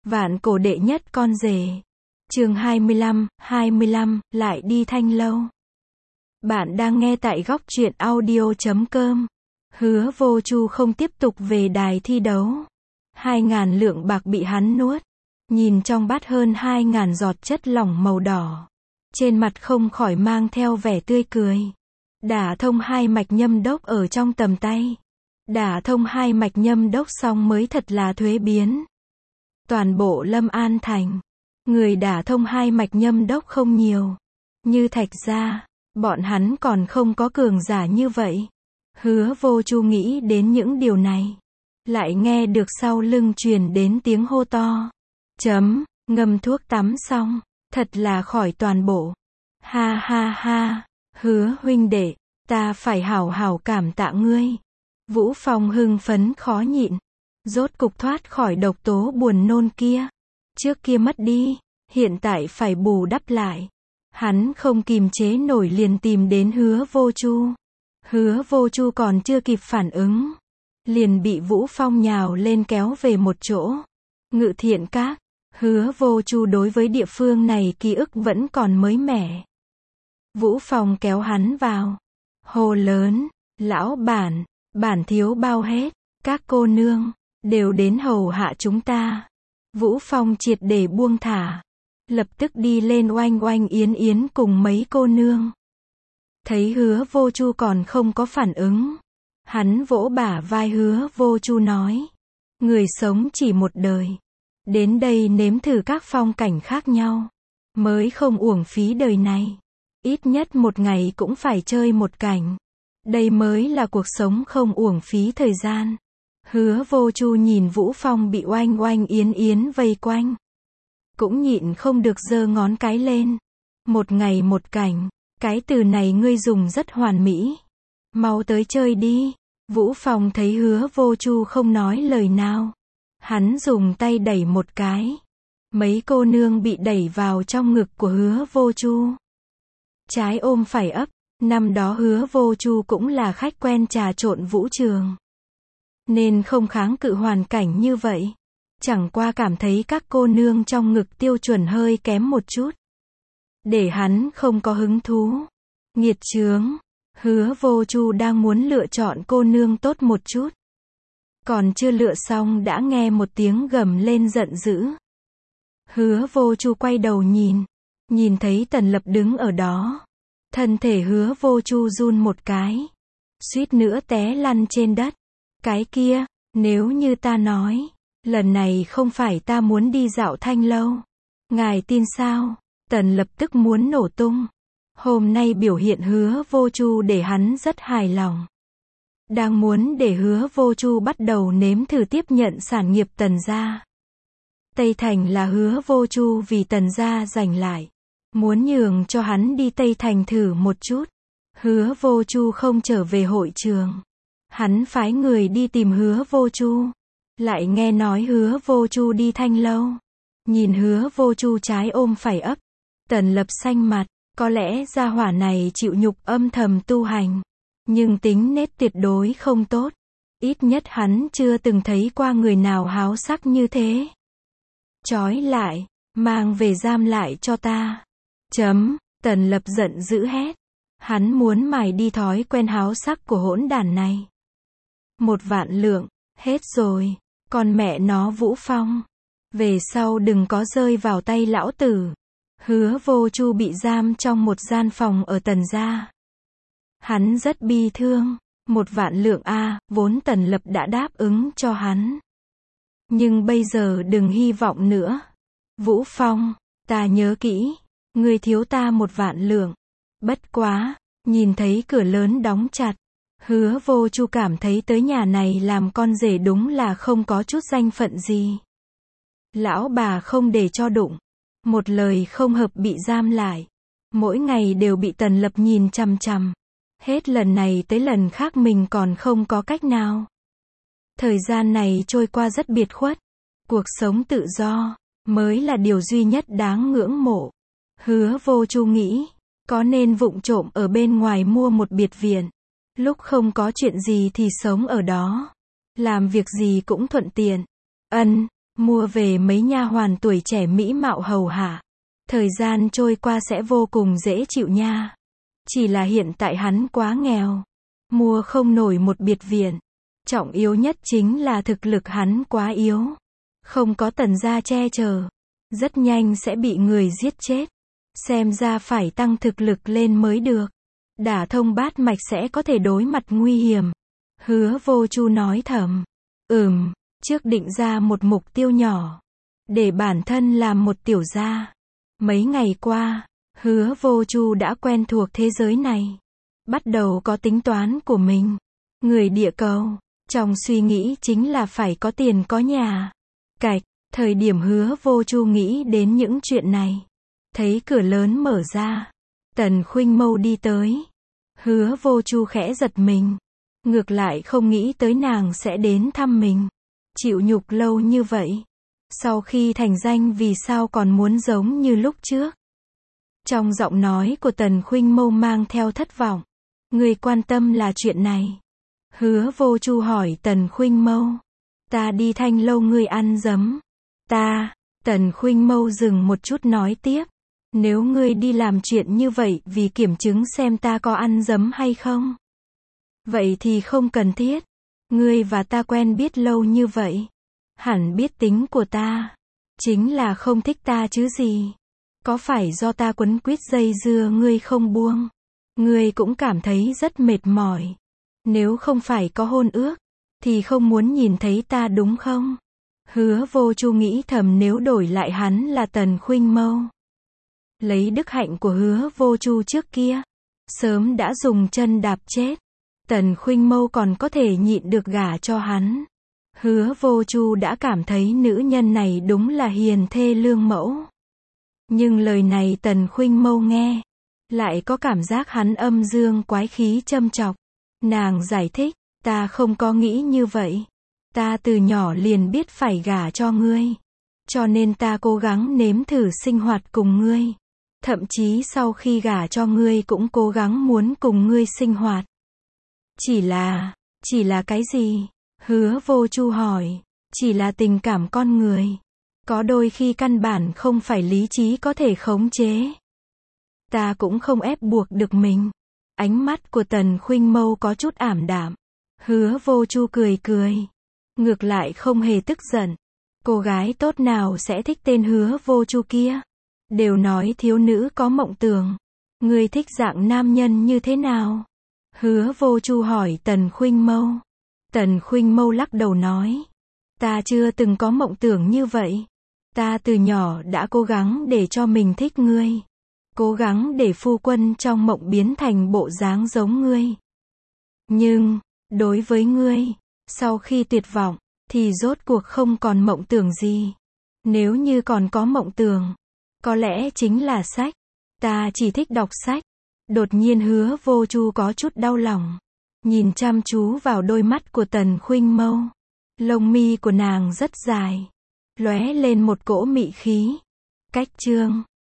Vạn cổ đệ nhất con rể. Chương 25, lại đi Thanh Lâu. Bạn đang nghe tại góc truyện audio.com. Hứa Vô Chu không tiếp tục về đài thi đấu. 2.000 lượng bạc bị hắn nuốt. Nhìn trong bát hơn 2.000 giọt chất lỏng màu đỏ. Trên mặt không khỏi mang theo vẻ tươi cười. Đả thông 2 mạch nhâm đốc ở trong tầm tay. Đả thông 2 mạch nhâm đốc xong mới thật là thuế biến. Toàn bộ Lâm An Thành, người đả thông 2 mạch nhâm đốc không nhiều. Như Thạch gia, bọn hắn còn không có cường giả như vậy. Hứa Vô Chu nghĩ đến những điều này. Lại nghe được sau lưng truyền đến tiếng hô to. Ngâm thuốc tắm xong, thật là khỏi toàn bộ. Ha ha ha, Hứa huynh đệ, ta phải hảo hảo cảm tạ ngươi. Vũ Phong hưng phấn khó nhịn. Rốt cục thoát khỏi độc tố buồn nôn kia. Trước kia mất đi, hiện tại phải bù đắp lại. Hắn không kìm chế nổi liền tìm đến Hứa Vô Chu. Hứa Vô Chu còn chưa kịp phản ứng, liền bị Vũ Phong nhào lên kéo về một chỗ. Ngự Thiện Các. Hứa Vô Chu đối với địa phương này ký ức vẫn còn mới mẻ. Vũ Phong kéo hắn vào, hô lớn, lão bản, bản thiếu bao hết, các cô nương đều đến hầu hạ chúng ta. Vũ Phong triệt để buông thả, lập tức đi lên oanh oanh yến yến cùng mấy cô nương. Thấy Hứa Vô Chu còn không có phản ứng, hắn vỗ bả vai Hứa Vô Chu nói, người sống chỉ một đời, đến đây nếm thử các phong cảnh khác nhau, mới không uổng phí đời này. Ít nhất một ngày cũng phải chơi một cảnh. Đây mới là cuộc sống không uổng phí thời gian. Hứa Vô Chu nhìn Vũ Phong bị oanh oanh yến yến vây quanh, cũng nhịn không được giơ ngón cái lên. Một ngày một cảnh, cái từ này ngươi dùng rất hoàn mỹ. Mau tới chơi đi. Vũ Phong thấy Hứa Vô Chu không nói lời nào, hắn dùng tay đẩy một cái. Mấy cô nương bị đẩy vào trong ngực của Hứa Vô Chu. Trái ôm phải ấp. Năm đó Hứa Vô Chu cũng là khách quen trà trộn vũ trường, nên không kháng cự hoàn cảnh như vậy. Chẳng qua cảm thấy các cô nương trong ngực tiêu chuẩn hơi kém một chút, để hắn không có hứng thú. Nghiệt chướng. Hứa Vô Chu đang muốn lựa chọn cô nương tốt một chút, còn chưa lựa xong đã nghe một tiếng gầm lên giận dữ. Hứa Vô Chu quay đầu nhìn thấy Tần Lập đứng ở đó. Thân thể Hứa Vô Chu run một cái, suýt nữa té lăn trên đất. Cái kia, nếu như ta nói, lần này không phải ta muốn đi dạo Thanh Lâu, ngài tin sao? Tần lập tức muốn nổ tung. Hôm nay biểu hiện Hứa Vô Chu để hắn rất hài lòng. Đang muốn để Hứa Vô Chu bắt đầu nếm thử tiếp nhận sản nghiệp Tần gia. Tây Thành là Hứa Vô Chu vì Tần gia giành lại, muốn nhường cho hắn đi Tây Thành thử một chút. Hứa Vô Chu không trở về hội trường. Hắn phái người đi tìm Hứa Vô Chu. Lại nghe nói Hứa Vô Chu đi Thanh Lâu. Nhìn Hứa Vô Chu trái ôm phải ấp. Tần lập xanh mặt. Có lẽ gia hỏa này chịu nhục âm thầm tu hành, nhưng tính nết tuyệt đối không tốt. Ít nhất hắn chưa từng thấy qua người nào háo sắc như thế. Trói lại, mang về giam lại cho ta. Tần lập giận dữ hét. Hắn muốn mài đi thói quen háo sắc của hỗn đản này. 1.000.000 lượng, hết rồi. Còn mẹ nó Vũ Phong, về sau đừng có rơi vào tay lão tử. Hứa Vô Chu bị giam trong một gian phòng ở Tần gia. Hắn rất bi thương. 1.000.000 lượng a, vốn Tần lập đã đáp ứng cho hắn. Nhưng bây giờ đừng hy vọng nữa. Vũ Phong, ta nhớ kỹ, ngươi thiếu ta 1.000.000 lượng. Bất quá, nhìn thấy cửa lớn đóng chặt, Hứa Vô Chu cảm thấy tới nhà này làm con rể đúng là không có chút danh phận gì. Lão bà không để cho đụng, một lời không hợp bị giam lại, mỗi ngày đều bị Tần lập nhìn chằm chằm. Hết lần này tới lần khác mình còn không có cách nào. Thời gian này trôi qua rất biệt khuất. Cuộc sống tự do mới là điều duy nhất đáng ngưỡng mộ. Hứa Vô Chu nghĩ, có nên vụng trộm ở bên ngoài mua một biệt viện, lúc không có chuyện gì thì sống ở đó, làm việc gì cũng thuận tiện. mua về mấy nha hoàn tuổi trẻ mỹ mạo hầu hạ. Thời gian trôi qua sẽ vô cùng dễ chịu nha. Chỉ là hiện tại hắn quá nghèo, mua không nổi một biệt viện. Trọng yếu nhất chính là thực lực hắn quá yếu, không có Tần gia che chở, rất nhanh sẽ bị người giết chết. Xem ra phải tăng thực lực lên mới được. Đả thông bát mạch sẽ có thể đối mặt nguy hiểm. Hứa Vô Chu nói thầm. Trước định ra một mục tiêu nhỏ, để bản thân làm một tiểu gia. Mấy ngày qua, Hứa Vô Chu đã quen thuộc thế giới này, bắt đầu có tính toán của mình. Người địa cầu, trong suy nghĩ chính là phải có tiền có nhà. Cạch, thời điểm Hứa Vô Chu nghĩ đến những chuyện này, thấy cửa lớn mở ra, Tần Khuynh Mâu đi tới. Hứa Vô Chu khẽ giật mình, ngược lại không nghĩ tới nàng sẽ đến thăm mình. Chịu nhục lâu như vậy, sau khi thành danh vì sao còn muốn giống như lúc trước? Trong giọng nói của Tần Khuynh Mâu mang theo thất vọng. Người quan tâm là chuyện này. Hứa Vô Chu hỏi Tần Khuynh Mâu. Ta đi Thanh Lâu ngươi ăn dấm. Tần Khuynh Mâu dừng một chút nói tiếp. Nếu ngươi đi làm chuyện như vậy vì kiểm chứng xem ta có ăn dấm hay không, vậy thì không cần thiết. Ngươi và ta quen biết lâu như vậy, hẳn biết tính của ta. Chính là không thích ta chứ gì. Có phải do ta quấn quýt dây dưa ngươi không buông? Ngươi cũng cảm thấy rất mệt mỏi. Nếu không phải có hôn ước, thì không muốn nhìn thấy ta đúng không? Hứa Vô Chu nghĩ thầm nếu đổi lại hắn là Tần Khuynh Mâu, lấy đức hạnh của Hứa Vô Chu trước kia, sớm đã dùng chân đạp chết. Tần Khuynh Mâu còn có thể nhịn được gả cho hắn. Hứa Vô Chu đã cảm thấy nữ nhân này đúng là hiền thê lương mẫu. Nhưng lời này Tần Khuynh Mâu nghe, lại có cảm giác hắn âm dương quái khí châm chọc. Nàng giải thích, ta không có nghĩ như vậy. Ta từ nhỏ liền biết phải gả cho ngươi, cho nên ta cố gắng nếm thử sinh hoạt cùng ngươi. Thậm chí sau khi gả cho ngươi cũng cố gắng muốn cùng ngươi sinh hoạt. Chỉ là cái gì? Hứa Vô Chu hỏi. Chỉ là tình cảm con người. Có đôi khi căn bản không phải lý trí có thể khống chế. Ta cũng không ép buộc được mình. Ánh mắt của Tần Khuynh Mâu có chút ảm đạm. Hứa Vô Chu cười cười, ngược lại không hề tức giận. Cô gái tốt nào sẽ thích tên Hứa Vô Chu kia? Đều nói thiếu nữ có mộng tưởng. Ngươi thích dạng nam nhân như thế nào? Hứa Vô Chu hỏi Tần Khuynh Mâu. Tần Khuynh Mâu lắc đầu nói. Ta chưa từng có mộng tưởng như vậy. Ta từ nhỏ đã cố gắng để cho mình thích ngươi. Cố gắng để phu quân trong mộng biến thành bộ dáng giống ngươi. Nhưng, đối với ngươi, sau khi tuyệt vọng, thì rốt cuộc không còn mộng tưởng gì. Nếu như còn có mộng tưởng, có lẽ chính là sách. Ta chỉ thích đọc sách. Đột nhiên Hứa Vô Chu có chút đau lòng, nhìn chăm chú vào đôi mắt của Tần Khuynh Mâu. Lông mi của nàng rất dài, lóe lên một cỗ mị khí. Cách chương